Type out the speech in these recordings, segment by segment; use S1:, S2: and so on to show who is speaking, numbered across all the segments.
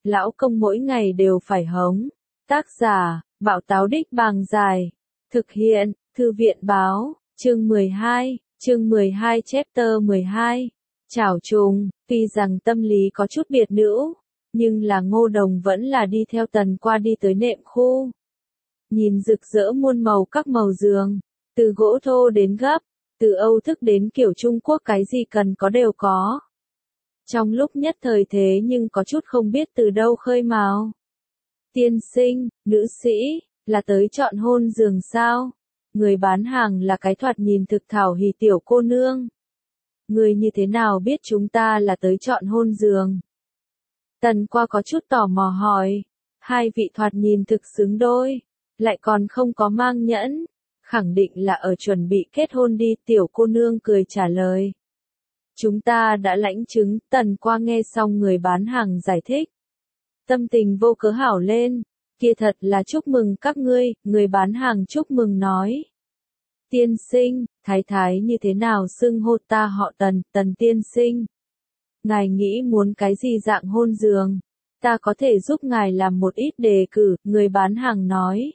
S1: lão công mỗi ngày đều phải hống. Tác giả, Bảo Táo Đích Bàng Dài. Thực hiện, Thư viện báo, chương 12 chapter 12. Chảo trùng, tuy rằng tâm lý có chút biệt nữ, nhưng là Ngô Đồng vẫn là đi theo Tần Qua đi tới nệm khu. Nhìn rực rỡ muôn màu các màu giường, từ gỗ thô đến gấp, từ Âu thức đến kiểu Trung Quốc cái gì cần có đều có. Trong lúc nhất thời thế nhưng có chút không biết từ đâu khơi mào. Tiên sinh, nữ sĩ, là tới chọn hôn giường sao? Người bán hàng là cái thoạt nhìn thực thảo hỉ tiểu cô nương. Người như thế nào biết chúng ta là tới chọn hôn giường? Tần Qua có chút tò mò hỏi. Hai vị thoạt nhìn thực xứng đôi, lại còn không có mang nhẫn. Khẳng định là ở chuẩn bị kết hôn đi, tiểu cô nương cười trả lời. Chúng ta đã lãnh chứng. Tần Qua nghe xong người bán hàng giải thích, tâm tình vô cớ hảo lên. Kia thật là chúc mừng các ngươi, người bán hàng chúc mừng nói. Tiên sinh, thái thái như thế nào xưng hô ta họ Tần, Tần tiên sinh. Ngài nghĩ muốn cái gì dạng hôn giường? Ta có thể giúp ngài làm một ít đề cử, người bán hàng nói.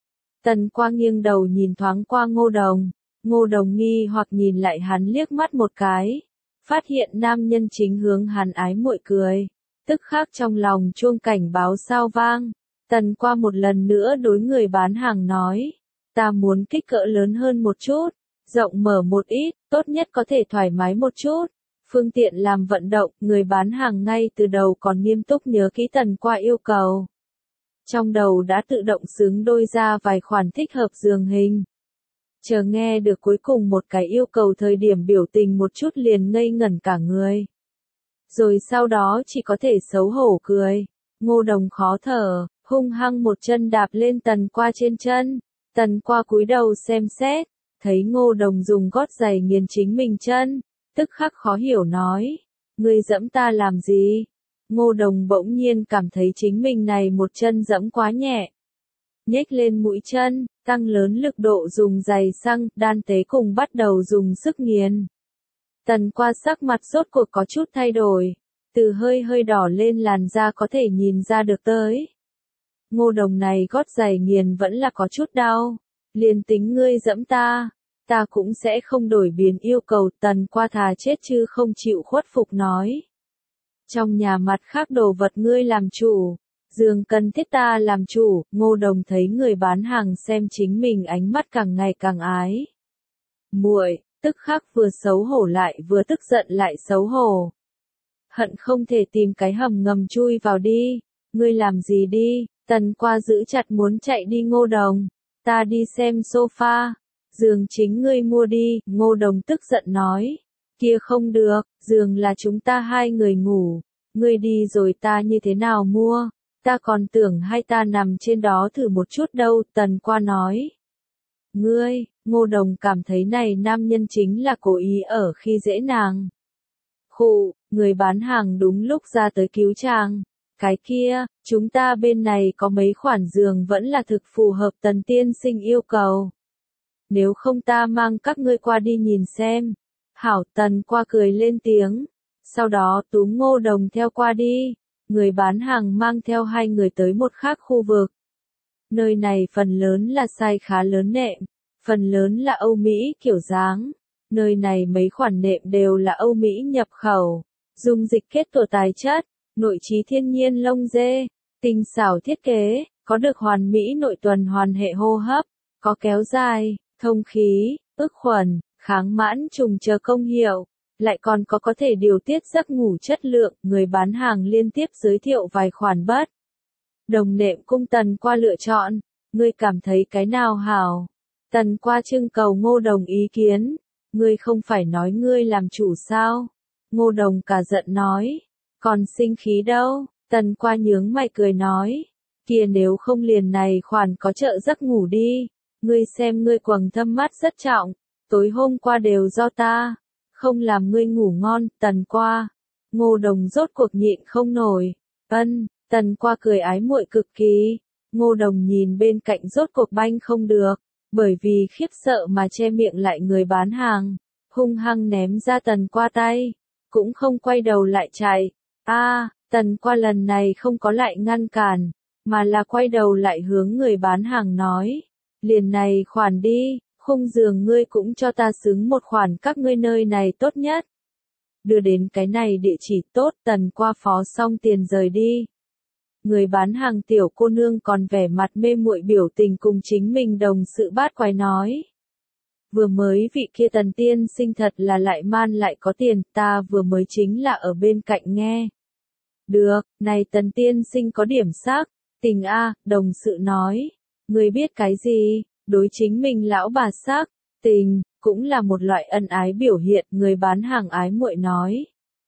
S1: Tần Qua nghiêng đầu nhìn thoáng qua Ngô Đồng. Ngô Đồng nghi hoặc nhìn lại hắn liếc mắt một cái. Phát hiện nam nhân chính hướng hắn ái muội cười. Tức khắc trong lòng chuông cảnh báo sao vang. Tần Qua một lần nữa đối người bán hàng nói. Ta muốn kích cỡ lớn hơn một chút, rộng mở một ít, tốt nhất có thể thoải mái một chút. Phương tiện làm vận động, người bán hàng ngay từ đầu còn nghiêm túc nhớ kỹ Tần Qua yêu cầu. Trong đầu đã tự động xứng đôi ra vài khoản thích hợp giường hình. Chờ nghe được cuối cùng một cái yêu cầu thời điểm biểu tình một chút liền ngây ngẩn cả người. Rồi sau đó chỉ có thể xấu hổ cười. Ngô Đồng khó thở, hung hăng một chân đạp lên Tần Qua trên chân. Tần Qua cúi đầu xem xét, thấy Ngô Đồng dùng gót giày nghiền chính mình chân, tức khắc khó hiểu nói, ngươi dẫm ta làm gì? Ngô Đồng bỗng nhiên cảm thấy chính mình này một chân dẫm quá nhẹ. Nhếch lên mũi chân, tăng lớn lực độ dùng giày xăng, đan tế cùng bắt đầu dùng sức nghiền. Tần Qua sắc mặt rốt cuộc có chút thay đổi, từ hơi đỏ lên làn da có thể nhìn ra được tới. Ngô Đồng này gót giày nghiền vẫn là có chút đau, liền tính ngươi dẫm ta cũng sẽ không đổi biến yêu cầu. Tần Qua thà chết chứ không chịu khuất phục nói. Trong nhà mặt khác đồ vật ngươi làm chủ, giường cần thiết ta làm chủ. Ngô Đồng thấy người bán hàng xem chính mình ánh mắt càng ngày càng ái muội, tức khắc vừa xấu hổ lại vừa tức giận lại xấu hổ. Hận không thể tìm cái hầm ngầm chui vào đi. Ngươi làm gì đi? Tần Qua giữ chặt muốn chạy đi Ngô Đồng. Ta đi xem sofa, giường chính ngươi mua đi. Ngô Đồng tức giận nói. Kia không được, giường là chúng ta hai người ngủ. Ngươi đi rồi ta như thế nào mua? Ta còn tưởng hai ta nằm trên đó thử một chút đâu. Tần Qua nói. Ngươi, Ngô Đồng cảm thấy này nam nhân chính là cố ý ở khi dễ nàng. Khụ, người bán hàng đúng lúc ra tới cứu chàng. Cái kia, chúng ta bên này có mấy khoản giường vẫn là thực phù hợp Tần tiên sinh yêu cầu. Nếu không ta mang các ngươi qua đi nhìn xem. Hảo. Tần Qua cười lên tiếng. Sau đó túm Ngô Đồng theo qua đi. Người bán hàng mang theo hai người tới một khác khu vực. Nơi này phần lớn là size khá lớn nệm, phần lớn là Âu Mỹ kiểu dáng. Nơi này mấy khoản nệm đều là Âu Mỹ nhập khẩu, dung dịch kết tổ tài chất, nội trí thiên nhiên lông dê, tinh xảo thiết kế, có được hoàn mỹ nội tuần hoàn hệ hô hấp, có kéo dài, thông khí, ức khuẩn, kháng mãn trùng chờ công hiệu, lại còn có thể điều tiết giấc ngủ chất lượng. Người bán hàng liên tiếp giới thiệu vài khoản bất đồng nệm cung Tần Qua lựa chọn. Ngươi cảm thấy cái nào hảo? Tần Qua trưng cầu Ngô Đồng ý kiến. Ngươi không phải nói ngươi làm chủ sao? Ngô Đồng cả giận nói. Còn sinh khí đâu? Tần Qua nhướng mày cười nói. Kia nếu không liền này khoản có trợ giấc ngủ đi. Ngươi xem ngươi quầng thâm mắt rất trọng. Tối hôm qua đều do ta không làm ngươi ngủ ngon. Tần Qua. Ngô Đồng rốt cuộc nhịn không nổi. Tần Qua cười ái muội cực kỳ. Ngô Đồng nhìn bên cạnh rốt cuộc banh không được, bởi vì khiếp sợ mà che miệng lại người bán hàng, hung hăng ném ra Tần Qua tay, cũng không quay đầu lại chạy. Tần qua lần này không có lại ngăn cản, mà là quay đầu lại hướng người bán hàng nói. Liền này khoản đi, khung giường ngươi cũng cho ta xứng một khoản các ngươi nơi này tốt nhất. Đưa đến cái này địa chỉ tốt, Tần qua phó xong tiền rời đi. Người bán hàng tiểu cô nương còn vẻ mặt mê muội biểu tình cùng chính mình đồng sự bát quái nói. Vừa mới vị kia Tần tiên sinh thật là lại man lại có tiền, ta vừa mới chính là ở bên cạnh nghe. Được, này Tần tiên sinh có điểm sắc, tình a, đồng sự nói. Người biết cái gì, đối chính mình lão bà sắc, tình, cũng là một loại ân ái biểu hiện, người bán hàng ái muội nói.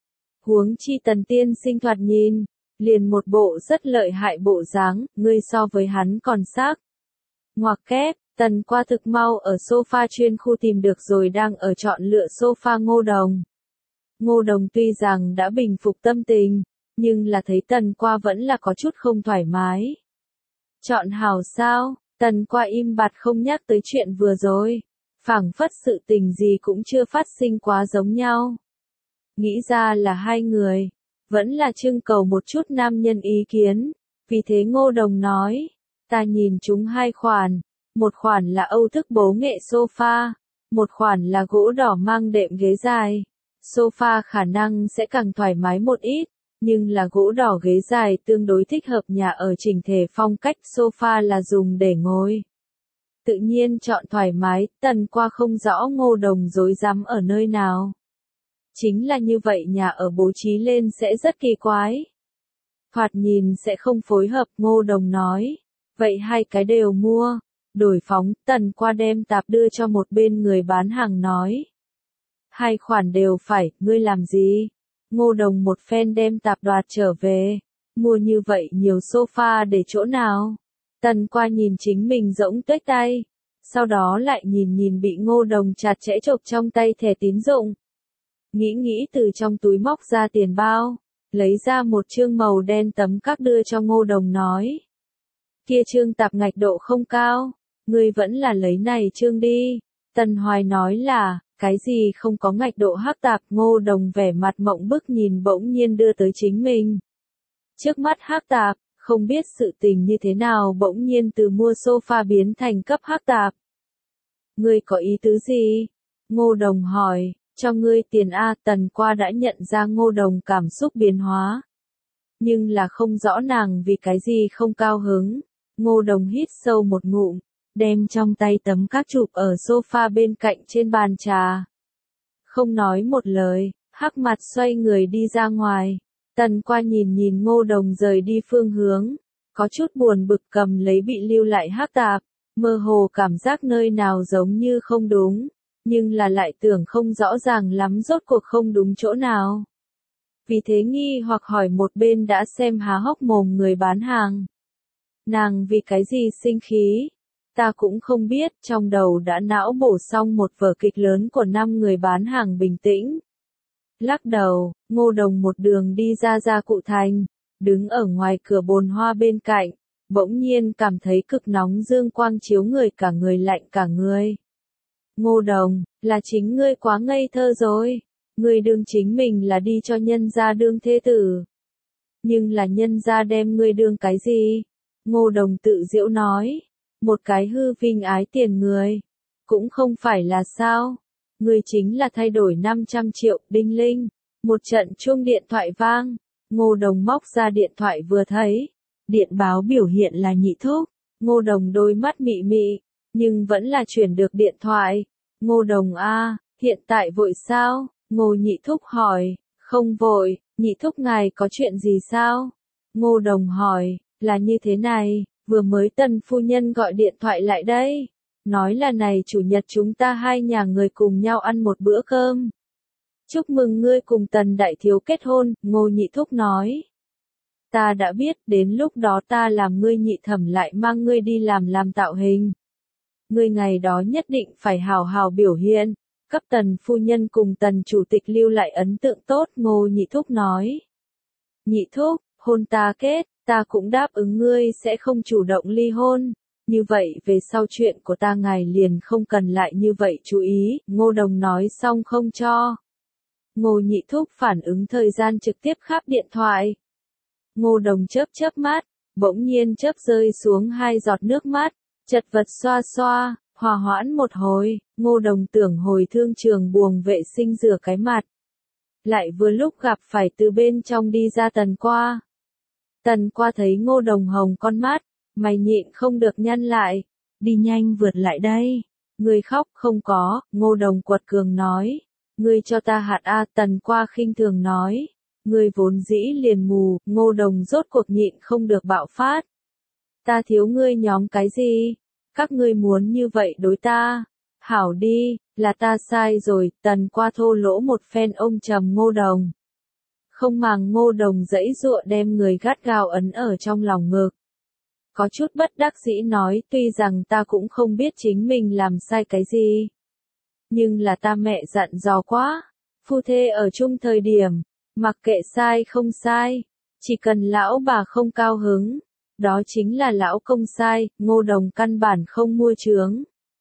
S1: Huống chi Tần tiên sinh thoạt nhìn, liền một bộ rất lợi hại bộ dáng, ngươi so với hắn còn sắc. Ngoặc kép, Tần qua thực mau ở sofa chuyên khu tìm được rồi đang ở chọn lựa sofa Ngô Đồng. Ngô Đồng tuy rằng đã bình phục tâm tình, nhưng là thấy Tần qua vẫn là có chút không thoải mái. Chọn hảo sao, Tần qua im bặt không nhắc tới chuyện vừa rồi, phảng phất sự tình gì cũng chưa phát sinh quá giống nhau. Nghĩ ra là hai người, vẫn là trưng cầu một chút nam nhân ý kiến, vì thế Ngô Đồng nói, ta nhìn chúng hai khoản, một khoản là Âu thức bố nghệ sofa, một khoản là gỗ đỏ mang đệm ghế dài. Sofa khả năng sẽ càng thoải mái một ít, nhưng là gỗ đỏ ghế dài tương đối thích hợp nhà ở chỉnh thể phong cách, sofa là dùng để ngồi. Tự nhiên chọn thoải mái, Tần qua không rõ Ngô Đồng rối rắm ở nơi nào. Chính là như vậy nhà ở bố trí lên sẽ rất kỳ quái. Thoạt nhìn sẽ không phối hợp, Ngô Đồng nói. Vậy hai cái đều mua. Đổi phóng, Tần qua đem tạp đưa cho một bên người bán hàng nói. Hai khoản đều phải, ngươi làm gì? Ngô Đồng một phen đem tạp đoạt trở về. Mua như vậy nhiều sofa để chỗ nào? Tần qua nhìn chính mình rỗng tuếch tay. Sau đó lại nhìn bị Ngô Đồng chặt chẽ chộp trong tay thẻ tín dụng. Nghĩ từ trong túi móc ra tiền bao, lấy ra một chương màu đen tấm các đưa cho Ngô Đồng nói. Kia chương tạp ngạch độ không cao, ngươi vẫn là lấy này chương đi. Tần Hoài nói là, cái gì không có ngạch độ hắc tạp, Ngô Đồng vẻ mặt mộng bức nhìn bỗng nhiên đưa tới chính mình. Trước mắt hắc tạp, không biết sự tình như thế nào bỗng nhiên từ mua sofa biến thành cấp hắc tạp. Ngươi có ý tứ gì? Ngô Đồng hỏi. Cho ngươi tiền A, Tần qua đã nhận ra Ngô Đồng cảm xúc biến hóa. Nhưng là không rõ nàng vì cái gì không cao hứng. Ngô Đồng hít sâu một ngụm, đem trong tay tấm các chụp ở sofa bên cạnh trên bàn trà. Không nói một lời, hắc mặt xoay người đi ra ngoài. Tần qua nhìn Ngô Đồng rời đi phương hướng, có chút buồn bực cầm lấy bị lưu lại hắc tạp, mơ hồ cảm giác nơi nào giống như không đúng. Nhưng là lại tưởng không rõ ràng lắm rốt cuộc không đúng chỗ nào. Vì thế nghi hoặc hỏi một bên đã xem há hốc mồm người bán hàng. Nàng vì cái gì sinh khí? Ta cũng không biết, trong đầu đã não bổ xong một vở kịch lớn của 5 người bán hàng bình tĩnh. Lắc đầu, Ngô Đồng một đường đi ra gia cụ thành, đứng ở ngoài cửa bồn hoa bên cạnh, bỗng nhiên cảm thấy cực nóng dương quang chiếu người cả người lạnh cả người. Ngô Đồng, là chính ngươi quá ngây thơ rồi. Ngươi đương chính mình là đi cho nhân gia đương thế tử. Nhưng là nhân gia đem ngươi đương cái gì? Ngô Đồng tự giễu nói. Một cái hư vinh ái tiền người. Cũng không phải là sao. Ngươi chính là thay đổi 500 triệu, đinh linh. Một trận chuông điện thoại vang. Ngô Đồng móc ra điện thoại vừa thấy. Điện báo biểu hiện là Nhị Thúc. Ngô Đồng đôi mắt mị mị. Nhưng vẫn là chuyển được điện thoại. Ngô Đồng a, hiện tại vội sao? Ngô Nhị Thúc hỏi. Không vội, Nhị Thúc ngài có chuyện gì sao? Ngô Đồng hỏi, là như thế này, vừa mới Tần phu nhân gọi điện thoại lại đây. Nói là này chủ nhật chúng ta hai nhà người cùng nhau ăn một bữa cơm. Chúc mừng ngươi cùng Tần đại thiếu kết hôn, Ngô Nhị Thúc nói. Ta đã biết, đến lúc đó ta làm ngươi nhị thẩm lại mang ngươi đi làm tạo hình. Ngươi ngày đó nhất định phải hào hào biểu hiện, cấp Tần phu nhân cùng Tần chủ tịch lưu lại ấn tượng tốt, Ngô Nhị Thúc nói. Nhị Thúc, hôn ta kết, ta cũng đáp ứng ngươi sẽ không chủ động ly hôn, như vậy về sau chuyện của ta ngài liền không cần lại như vậy chú ý, Ngô Đồng nói xong không cho. Ngô Nhị Thúc phản ứng thời gian trực tiếp khắp điện thoại. Ngô Đồng chớp chớp mắt, bỗng nhiên chớp rơi xuống 2 giọt nước mắt, chật vật xoa xoa, hòa hoãn một hồi, Ngô Đồng tưởng hồi thương trường buồng vệ sinh rửa cái mặt. Lại vừa lúc gặp phải từ bên trong đi ra Tần Qua. Tần Qua thấy Ngô Đồng hồng con mắt, mày nhịn không được nhăn lại, đi nhanh vượt lại đây. Ngươi khóc không có, Ngô Đồng quật cường nói. Ngươi cho ta hạt A, Tần Qua khinh thường nói. Ngươi vốn dĩ liền mù, Ngô Đồng rốt cuộc nhịn không được bạo phát. Ta thiếu ngươi nhóm cái gì? Các ngươi muốn như vậy đối ta? Hảo đi, là ta sai rồi, Tần Qua thô lỗ một phen ông trầm Ngô Đồng. Không màng Ngô Đồng giãy giụa đem người gắt gao ấn ở trong lòng ngực. Có chút bất đắc dĩ nói, tuy rằng ta cũng không biết chính mình làm sai cái gì. Nhưng là ta mẹ dặn dò quá, phu thê ở chung thời điểm, mặc kệ sai không sai, chỉ cần lão bà không cao hứng, đó chính là lão công sai, Ngô Đồng căn bản không mua chướng.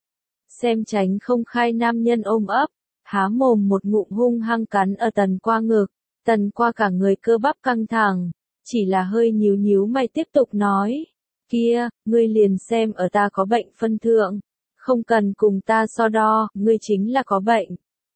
S1: Xem tránh không khai nam nhân ôm ấp, há mồm một ngụm hung hăng cắn ở Tần Qua ngực, Tần Qua cả người cơ bắp căng thẳng, chỉ là hơi nhíu nhíu mày tiếp tục nói, kia, ngươi liền xem ở ta có bệnh phân thượng, không cần cùng ta so đo, ngươi chính là có bệnh.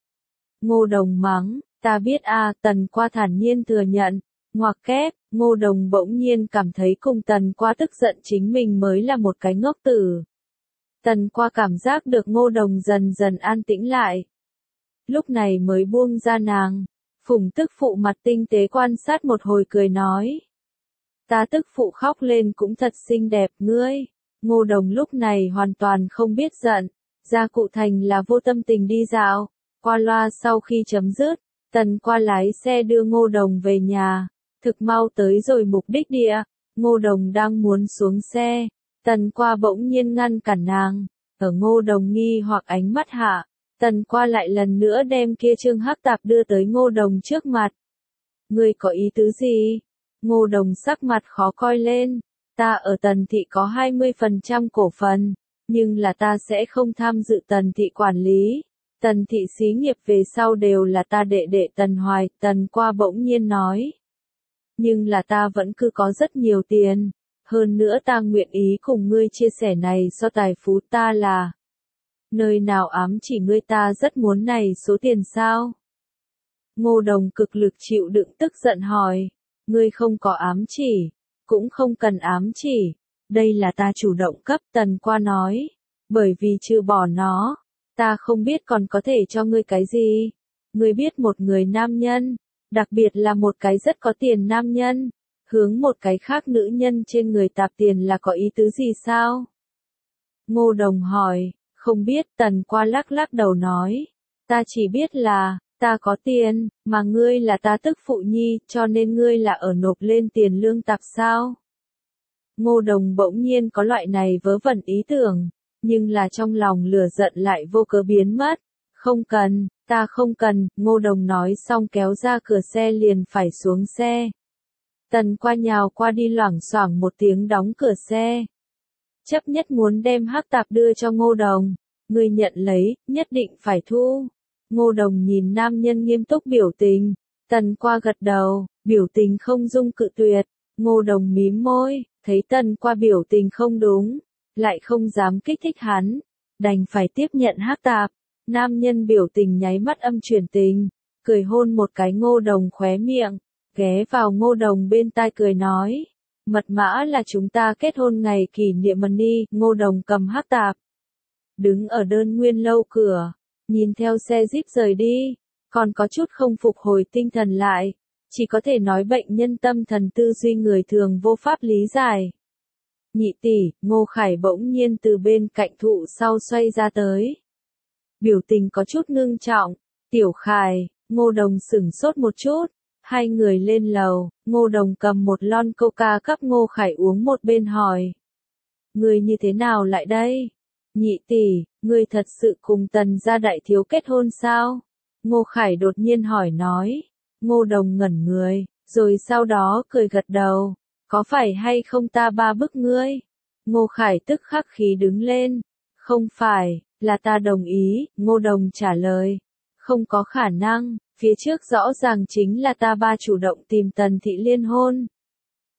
S1: Ngô Đồng mắng, ta biết a, Tần Qua thản nhiên thừa nhận, ngoặc kép, Ngô Đồng bỗng nhiên cảm thấy cùng Tần Qua tức giận chính mình mới là một cái ngốc tử. Tần Qua cảm giác được Ngô Đồng dần dần an tĩnh lại. Lúc này mới buông ra nàng, Phùng tức phụ mặt tinh tế quan sát một hồi cười nói. Ta tức phụ khóc lên cũng thật xinh đẹp ngươi. Ngô Đồng lúc này hoàn toàn không biết giận, gia cụ thành là vô tâm tình đi dạo, qua loa sau khi chấm dứt, Tần Qua lái xe đưa Ngô Đồng về nhà, thực mau tới rồi mục đích địa, Ngô Đồng đang muốn xuống xe, Tần Qua bỗng nhiên ngăn cản nàng, ở Ngô Đồng nghi hoặc ánh mắt hạ, Tần Qua lại lần nữa đem kia trương hắc tạp đưa tới Ngô Đồng trước mặt. Ngươi có ý tứ gì? Ngô Đồng sắc mặt khó coi lên, ta ở Tần thị có 20% cổ phần, nhưng là ta sẽ không tham dự Tần thị quản lý. Tần thị xí nghiệp về sau đều là ta đệ đệ Tần Hoài, Tần Qua bỗng nhiên nói. Nhưng là ta vẫn cứ có rất nhiều tiền, hơn nữa ta nguyện ý cùng ngươi chia sẻ này so tài phú ta là. Nơi nào ám chỉ ngươi ta rất muốn này số tiền sao? Ngô Đồng cực lực chịu đựng tức giận hỏi, ngươi không có ám chỉ, cũng không cần ám chỉ, đây là ta chủ động cấp, Tần Qua nói, bởi vì trừ bỏ nó, ta không biết còn có thể cho ngươi cái gì. Ngươi biết một người nam nhân, đặc biệt là một cái rất có tiền nam nhân, hướng một cái khác nữ nhân trên người tạp tiền là có ý tứ gì sao? Ngô Đồng hỏi, không biết, Tần Qua lắc lắc đầu nói, ta chỉ biết là, ta có tiền, mà ngươi là ta tức phụ nhi, cho nên ngươi là ở nộp lên tiền lương tạp sao? Ngô Đồng bỗng nhiên có loại này vớ vẩn ý tưởng, nhưng là trong lòng lửa giận lại vô cớ biến mất. Không cần, ta không cần, Ngô Đồng nói xong kéo ra cửa xe liền phải xuống xe. Tần Qua nhào qua đi loảng xoảng một tiếng đóng cửa xe. Chấp nhất muốn đem hắc tạp đưa cho Ngô Đồng, ngươi nhận lấy, nhất định phải thu. Ngô Đồng nhìn nam nhân nghiêm túc biểu tình, Tần Qua gật đầu, biểu tình không dung cự tuyệt. Ngô Đồng mím môi, thấy Tần Qua biểu tình không đúng, lại không dám kích thích hắn, đành phải tiếp nhận hắc tạp. Nam nhân biểu tình nháy mắt âm chuyển tình, cười hôn một cái Ngô Đồng khóe miệng, ghé vào Ngô Đồng bên tai cười nói, mật mã là chúng ta kết hôn ngày kỷ niệm money. Ngô Đồng cầm hắc tạp, đứng ở đơn nguyên lâu cửa, nhìn theo xe jeep rời đi, còn có chút không phục hồi tinh thần lại, chỉ có thể nói bệnh nhân tâm thần tư duy người thường vô pháp lý giải. Nhị tỷ, Ngô Khải bỗng nhiên từ bên cạnh thụ sau xoay ra tới. Biểu tình có chút ngưng trọng, Tiểu Khải, Ngô Đồng sửng sốt một chút, hai người lên lầu, Ngô Đồng cầm một lon coca cấp Ngô Khải uống một bên hỏi. Ngươi như thế nào lại đây? Nhị tỷ, ngươi thật sự cùng Tần gia đại thiếu kết hôn sao? Ngô Khải đột nhiên hỏi nói. Ngô Đồng ngẩn người, rồi sau đó cười gật đầu. Có phải hay không ta ba bức ngươi? Ngô Khải tức khắc khí đứng lên. Không phải, là ta đồng ý, Ngô Đồng trả lời. Không có khả năng, phía trước rõ ràng chính là ta ba chủ động tìm Tần thị liên hôn.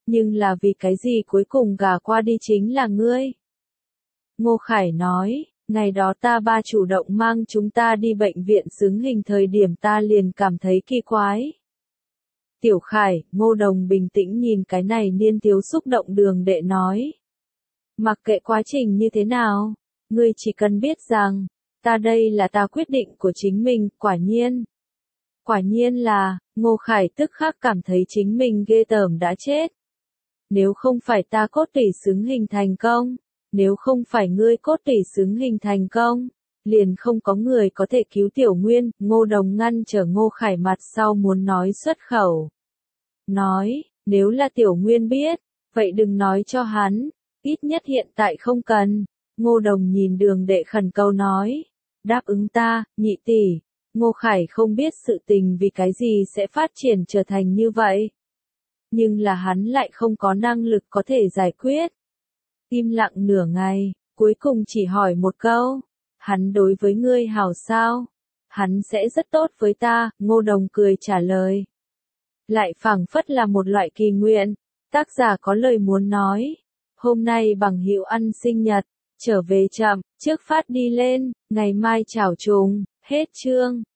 S1: Nhưng là vì cái gì cuối cùng gả qua đi chính là ngươi? Ngô Khải nói, ngày đó ta ba chủ động mang chúng ta đi bệnh viện xứng hình thời điểm ta liền cảm thấy kỳ quái. Tiểu Khải, Ngô Đồng bình tĩnh nhìn cái này niên thiếu xúc động đường đệ nói. Mặc kệ quá trình như thế nào, ngươi chỉ cần biết rằng, ta đây là ta quyết định của chính mình, quả nhiên. Quả nhiên là, Ngô Khải tức khắc cảm thấy chính mình ghê tởm đã chết. Nếu không phải ta cốt tủy xứng hình thành công, nếu không phải ngươi cốt tủy xứng hình thành công, liền không có người có thể cứu Tiểu Nguyên. Ngô Đồng ngăn trở Ngô Khải mặt sau muốn nói xuất khẩu. Nói, nếu là Tiểu Nguyên biết, vậy đừng nói cho hắn, ít nhất hiện tại không cần. Ngô Đồng nhìn đường đệ khẩn cầu nói, đáp ứng ta, nhị tỷ. Ngô Khải không biết sự tình vì cái gì sẽ phát triển trở thành như vậy. Nhưng là hắn lại không có năng lực có thể giải quyết. Im lặng nửa ngày, cuối cùng chỉ hỏi một câu, hắn đối với ngươi hảo sao? Hắn sẽ rất tốt với ta, Ngô Đồng cười trả lời. Lại phảng phất là một loại kỳ nguyện, tác giả có lời muốn nói. Hôm nay bằng hữu ăn sinh nhật, trở về chậm, trước phát đi lên, ngày mai chào trùng, hết chương.